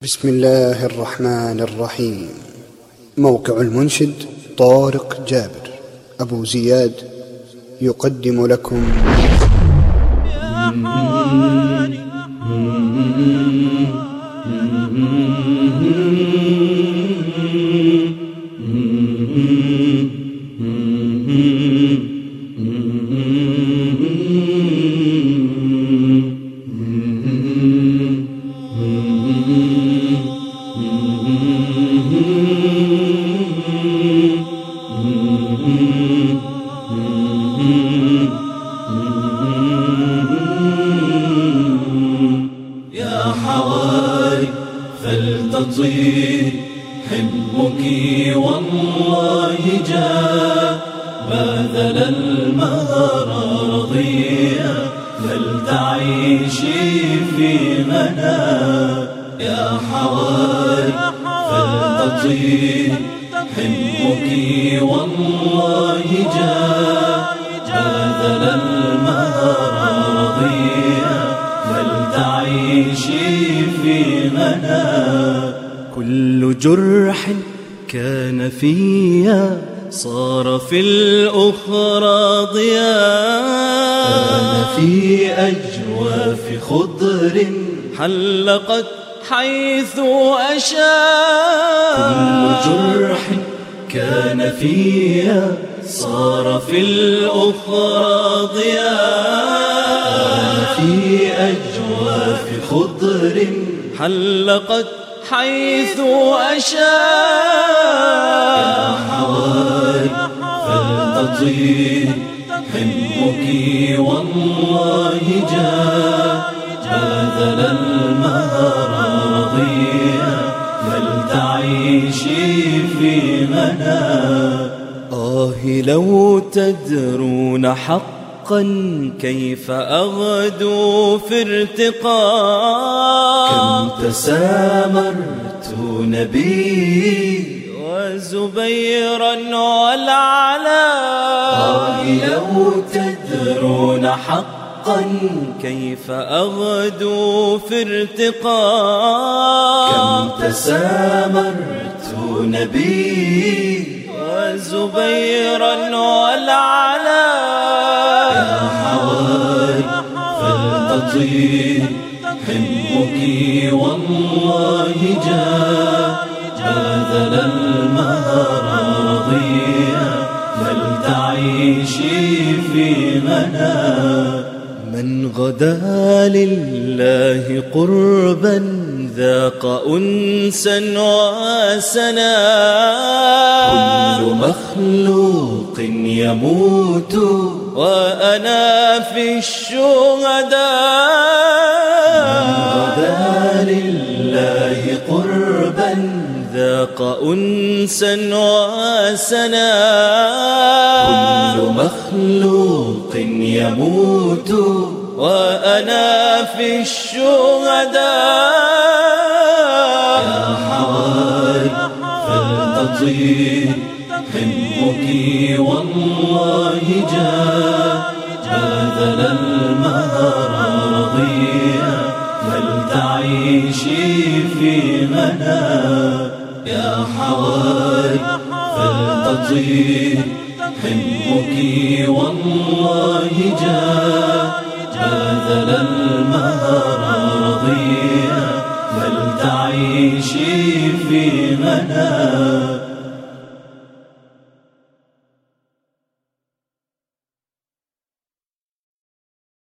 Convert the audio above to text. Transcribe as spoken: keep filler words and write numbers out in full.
بسم الله الرحمن الرحيم. موقع المنشد طارق جابر أبو زياد يقدم لكم يا حواري فلتطير حبك والله جاء باذل المهر رضيا فلتعيشي في منى. يا حواري فلتطير حبك والله جاء باذل المهر رضيا فلتعيشي في منى. كل جرح كان فيا صار في الأخرى ضياء، كان في أجواف خضر حلقت حيث أشاء. كل جرح كان فيا صار في الأخرى ضياء، في أجواف خضر حلقت حيث أشاء. يا حواري فلتطير حبك والله جاء باذل المهر رضيا فلتعيشي في منى. آه لو تدرون حقا كيف أغدو في ارتقاء، كم تسامرت نبي وزبيرا والعلاء. آه لو تدرون حقا كيف أغدو في ارتقاء، كم تسامرت نبي وزبيرا والعلاء. يا حواري فلتطير حبك والله جاء باذل المهر رضيا فلتعيشي في منى. من غدا لله قربا ذاق أنسا وسنا. كل مخلوق يموت وأنا في الشهداء. من غدا لله قربا ذاق أنسا وسنا. كل مخلوق يموت وأنا في الشهداء. يا حواري فلتطير حبك والله جاء باذل المهر رضيا فلتعيشي في منى. يا حواري فلتطير حبك والله جاء باذل المهر رضيا فلتعيشي في منى.